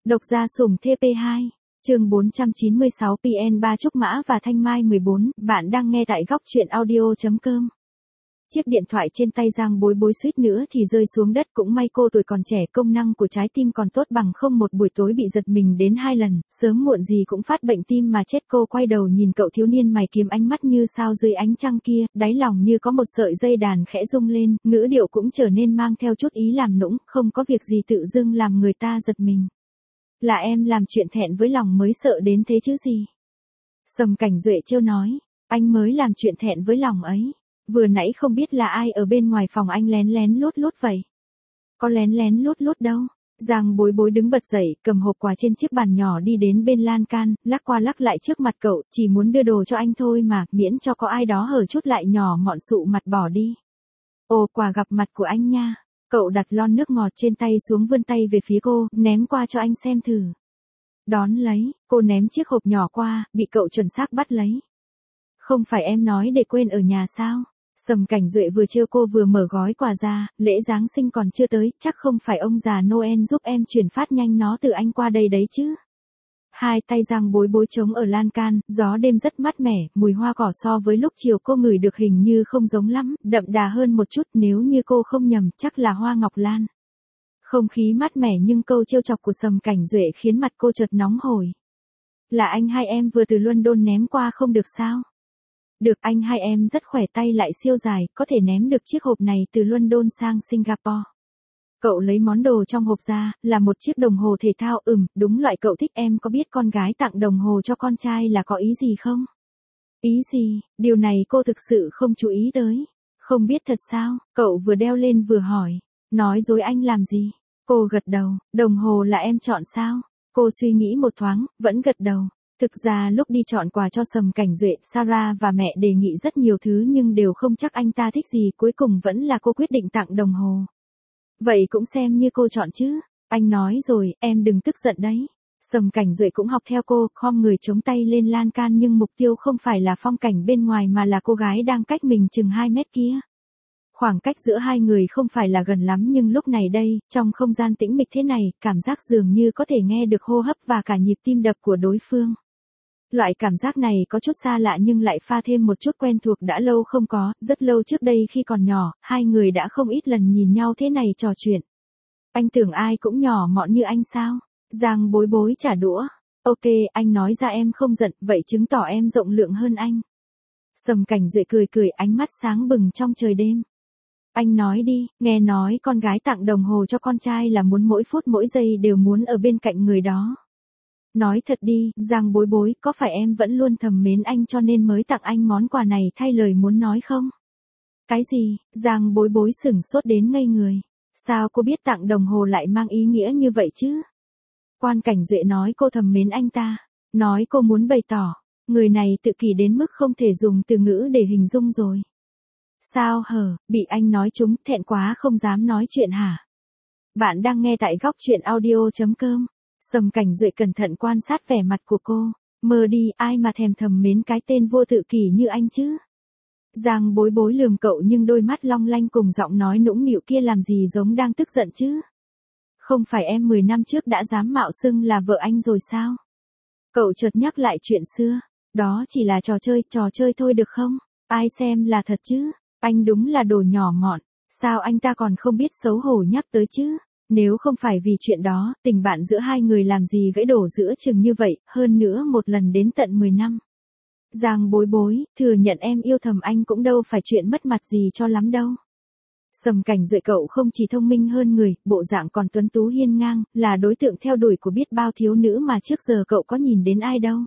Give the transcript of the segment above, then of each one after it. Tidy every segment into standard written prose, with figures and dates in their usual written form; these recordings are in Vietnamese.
Độc gia sủng TP2, chương 496 PN3 Trúc Mã và Thanh Mai 14, bạn đang nghe tại góc truyện audio.com. Chiếc điện thoại trên tay Giang Bối Bối suýt nữa thì rơi xuống đất, cũng may cô tuổi còn trẻ, công năng của trái tim còn tốt, bằng không một buổi tối bị giật mình đến 2 lần, sớm muộn gì cũng phát bệnh tim mà chết. Cô quay đầu nhìn cậu thiếu niên mày kiếm ánh mắt như sao dưới ánh trăng kia, đáy lòng như có một sợi dây đàn khẽ rung lên, ngữ điệu cũng trở nên mang theo chút ý làm nũng, không có việc gì tự dưng làm người ta giật mình. Là em làm chuyện thẹn với lòng mới sợ đến thế chứ gì. Sầm Cảnh Duệ trêu nói, anh mới làm chuyện thẹn với lòng ấy. Vừa nãy không biết là ai ở bên ngoài phòng anh lén lén lút lút vậy. Có lén lén lút lút đâu. Giang Bối Bối đứng bật dậy, cầm hộp quà trên chiếc bàn nhỏ đi đến bên lan can, lắc qua lắc lại trước mặt cậu, chỉ muốn đưa đồ cho anh thôi mà, miễn cho có ai đó hở chút lại nhỏ mọn sụ mặt bỏ đi. Ồ, quà gặp mặt của anh nha. Cậu đặt lon nước ngọt trên tay xuống, vươn tay về phía cô, ném qua cho anh xem thử. Đón lấy, cô ném chiếc hộp nhỏ qua, bị cậu chuẩn xác bắt lấy. Không phải em nói để quên ở nhà sao? Sầm Cảnh Duệ vừa trêu cô vừa mở gói quà ra, lễ Giáng sinh còn chưa tới, chắc không phải ông già Noel giúp em chuyển phát nhanh nó từ anh qua đây đấy chứ. Hai tay Giang Bối Bối trống ở lan can, gió đêm rất mát mẻ, mùi hoa cỏ so với lúc chiều cô ngửi được hình như không giống lắm, đậm đà hơn một chút, nếu như cô không nhầm, chắc là hoa ngọc lan. Không khí mát mẻ nhưng câu trêu chọc của Sầm Cảnh Duệ khiến mặt cô chợt nóng hổi. Là anh hai em vừa từ London ném qua không được sao? Được, anh hai em rất khỏe, tay lại siêu dài, có thể ném được chiếc hộp này từ London sang Singapore. Cậu lấy món đồ trong hộp ra, là một chiếc đồng hồ thể thao. Đúng loại cậu thích. Em có biết con gái tặng đồng hồ cho con trai là có ý gì không? Ý gì? Điều này cô thực sự không chú ý tới. Không biết thật sao? Cậu vừa đeo lên vừa hỏi. Nói dối anh làm gì? Cô gật đầu. Đồng hồ là em chọn sao? Cô suy nghĩ một thoáng, vẫn gật đầu. Thực ra lúc đi chọn quà cho Sầm Cảnh Duệ, Sarah và mẹ đề nghị rất nhiều thứ nhưng đều không chắc anh ta thích gì, cuối cùng vẫn là cô quyết định tặng đồng hồ. Vậy cũng xem như cô chọn chứ. Anh nói rồi, em đừng tức giận đấy. Sầm Cảnh Duệ cũng học theo cô, khom người chống tay lên lan can, nhưng mục tiêu không phải là phong cảnh bên ngoài mà là cô gái đang cách mình chừng 2 mét kia. Khoảng cách giữa hai người không phải là gần lắm, nhưng lúc này đây, trong không gian tĩnh mịch thế này, cảm giác dường như có thể nghe được hô hấp và cả nhịp tim đập của đối phương. Loại cảm giác này có chút xa lạ nhưng lại pha thêm một chút quen thuộc, đã lâu không có, rất lâu trước đây khi còn nhỏ, hai người đã không ít lần nhìn nhau thế này trò chuyện. Anh tưởng ai cũng nhỏ mọn như anh sao? Giang Bối Bối trả đũa. Ok, anh nói ra em không giận, vậy chứng tỏ em rộng lượng hơn anh. Sầm Cảnh Duệ cười cười, ánh mắt sáng bừng trong trời đêm. Anh nói đi, nghe nói con gái tặng đồng hồ cho con trai là muốn mỗi phút mỗi giây đều muốn ở bên cạnh người đó. Nói thật đi, Giang Bối Bối, có phải em vẫn luôn thầm mến anh cho nên mới tặng anh món quà này thay lời muốn nói không? Cái gì? Giang Bối Bối sửng sốt đến ngây người. Sao cô biết tặng đồng hồ lại mang ý nghĩa như vậy chứ? Quan Cảnh Duệ nói cô thầm mến anh ta. Nói cô muốn bày tỏ. Người này tự kỷ đến mức không thể dùng từ ngữ để hình dung rồi. Sao hở, bị anh nói trúng, thẹn quá không dám nói chuyện hả? Bạn đang nghe tại góc truyện audio.com. Sầm Cảnh Duệ cẩn thận quan sát vẻ mặt của cô. Mơ đi, ai mà thèm thầm mến cái tên vô tự kỷ như anh chứ? Giang Bối Bối lườm cậu nhưng đôi mắt long lanh cùng giọng nói nũng nịu kia làm gì giống đang tức giận chứ? Không phải em 10 năm trước đã dám mạo xưng là vợ anh rồi sao? Cậu chợt nhắc lại chuyện xưa. Đó chỉ là trò chơi thôi được không? Ai xem là thật chứ? Anh đúng là đồ nhỏ mọn. Sao anh ta còn không biết xấu hổ nhắc tới chứ? Nếu không phải vì chuyện đó, tình bạn giữa hai người làm gì gãy đổ giữa chừng như vậy, hơn nữa một lần đến tận 10 năm. Giang Bối Bối, thừa nhận em yêu thầm anh cũng đâu phải chuyện mất mặt gì cho lắm đâu. Sầm Cảnh Duệ cậu không chỉ thông minh hơn người, bộ dạng còn tuấn tú hiên ngang, là đối tượng theo đuổi của biết bao thiếu nữ mà trước giờ cậu có nhìn đến ai đâu.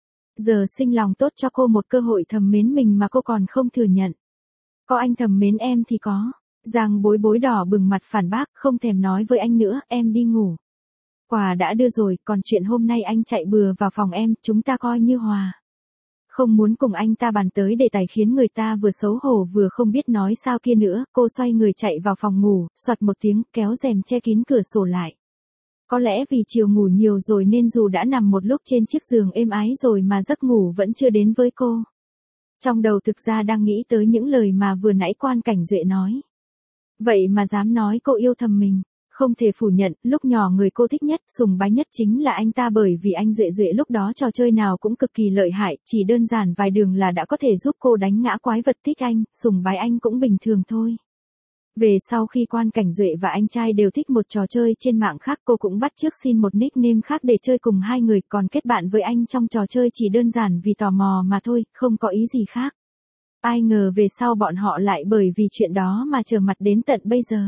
Giờ sinh lòng tốt cho cô một cơ hội thầm mến mình mà cô còn không thừa nhận. Có anh thầm mến em thì có. Giang Bối Bối đỏ bừng mặt phản bác, không thèm nói với anh nữa, em đi ngủ. Quà đã đưa rồi, còn chuyện hôm nay anh chạy bừa vào phòng em, chúng ta coi như hòa. Không muốn cùng anh ta bàn tới đề tài khiến người ta vừa xấu hổ vừa không biết nói sao kia nữa, cô xoay người chạy vào phòng ngủ, xoạt một tiếng, kéo rèm che kín cửa sổ lại. Có lẽ vì chiều ngủ nhiều rồi nên dù đã nằm một lúc trên chiếc giường êm ái rồi mà giấc ngủ vẫn chưa đến với cô. Trong đầu thực ra đang nghĩ tới những lời mà vừa nãy Quan Cảnh Duệ nói. Vậy mà dám nói cô yêu thầm mình. Không thể phủ nhận, lúc nhỏ người cô thích nhất, sùng bái nhất chính là anh ta bởi vì anh Duệ Duệ lúc đó trò chơi nào cũng cực kỳ lợi hại, chỉ đơn giản vài đường là đã có thể giúp cô đánh ngã quái vật thích anh, sùng bái anh cũng bình thường thôi. Về sau khi Quan Cảnh Duệ và anh trai đều thích một trò chơi trên mạng khác, cô cũng bắt chước xin một nickname khác để chơi cùng hai người, còn kết bạn với anh trong trò chơi chỉ đơn giản vì tò mò mà thôi, không có ý gì khác. Ai ngờ về sau bọn họ lại bởi vì chuyện đó mà trở mặt đến tận bây giờ.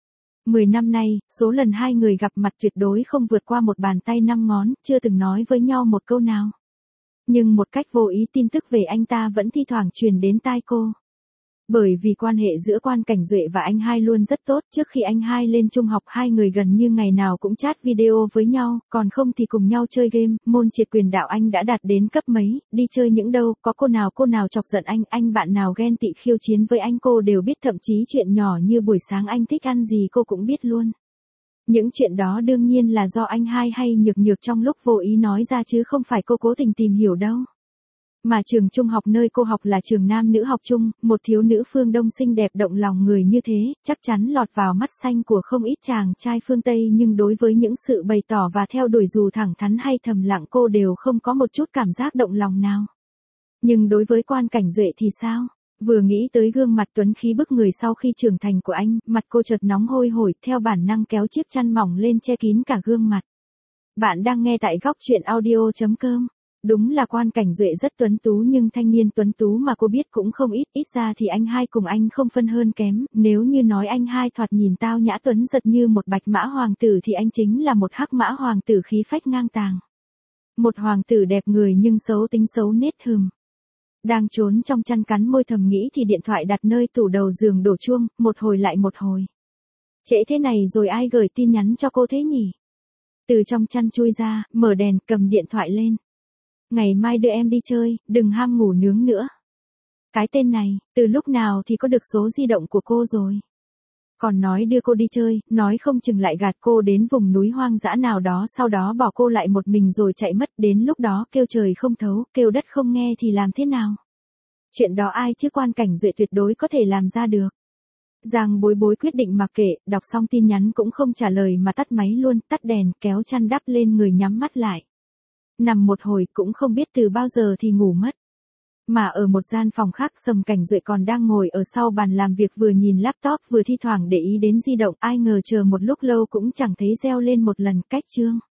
10 năm nay, số lần hai người gặp mặt tuyệt đối không vượt qua một bàn tay 5 ngón, chưa từng nói với nhau một câu nào. Nhưng một cách vô ý tin tức về anh ta vẫn thi thoảng truyền đến tai cô. Bởi vì quan hệ giữa Quan Cảnh Duệ và anh hai luôn rất tốt, trước khi anh hai lên trung học hai người gần như ngày nào cũng chat video với nhau, còn không thì cùng nhau chơi game, môn triệt quyền đạo anh đã đạt đến cấp mấy, đi chơi những đâu, có cô nào chọc giận anh bạn nào ghen tị khiêu chiến với anh cô đều biết, thậm chí chuyện nhỏ như buổi sáng anh thích ăn gì cô cũng biết luôn. Những chuyện đó đương nhiên là do anh hai hay nhược trong lúc vô ý nói ra chứ không phải cô cố tình tìm hiểu đâu. Mà trường trung học nơi cô học là trường nam nữ học chung, một thiếu nữ phương Đông xinh đẹp động lòng người như thế, chắc chắn lọt vào mắt xanh của không ít chàng trai phương Tây, nhưng đối với những sự bày tỏ và theo đuổi dù thẳng thắn hay thầm lặng cô đều không có một chút cảm giác động lòng nào. Nhưng đối với Quan Cảnh Duệ thì sao? Vừa nghĩ tới gương mặt tuấn khí bức người sau khi trưởng thành của anh, mặt cô chợt nóng hôi hổi, theo bản năng kéo chiếc chăn mỏng lên che kín cả gương mặt. Bạn đang nghe tại góc truyện audio.com. Đúng là Quan Cảnh Duệ rất tuấn tú, nhưng thanh niên tuấn tú mà cô biết cũng không ít ra thì anh hai cùng anh không phân hơn kém, nếu như nói anh hai thoạt nhìn tao nhã tuấn giật như một bạch mã hoàng tử thì anh chính là một hắc mã hoàng tử khí phách ngang tàng. Một hoàng tử đẹp người nhưng xấu tính xấu nết hừm. Đang trốn trong chăn cắn môi thầm nghĩ thì điện thoại đặt nơi tủ đầu giường đổ chuông, một hồi lại một hồi. Trễ thế này rồi ai gửi tin nhắn cho cô thế nhỉ? Từ trong chăn chui ra, mở đèn, cầm điện thoại lên. Ngày mai đưa em đi chơi, đừng ham ngủ nướng nữa. Cái tên này, từ lúc nào thì có được số di động của cô rồi. Còn nói đưa cô đi chơi, nói không chừng lại gạt cô đến vùng núi hoang dã nào đó, sau đó bỏ cô lại một mình rồi chạy mất, đến lúc đó kêu trời không thấu, kêu đất không nghe thì làm thế nào? Chuyện đó ai chứ Quan Cảnh Duệ tuyệt đối có thể làm ra được. Giang Bối Bối quyết định mặc kệ, đọc xong tin nhắn cũng không trả lời mà tắt máy luôn, tắt đèn, kéo chăn đắp lên người nhắm mắt lại. Nằm một hồi cũng không biết từ bao giờ thì ngủ mất. Mà ở một gian phòng khác, Sầm Cảnh Duệ còn đang ngồi ở sau bàn làm việc vừa nhìn laptop vừa thi thoảng để ý đến di động, ai ngờ chờ một lúc lâu cũng chẳng thấy reo lên một lần. Cách chương.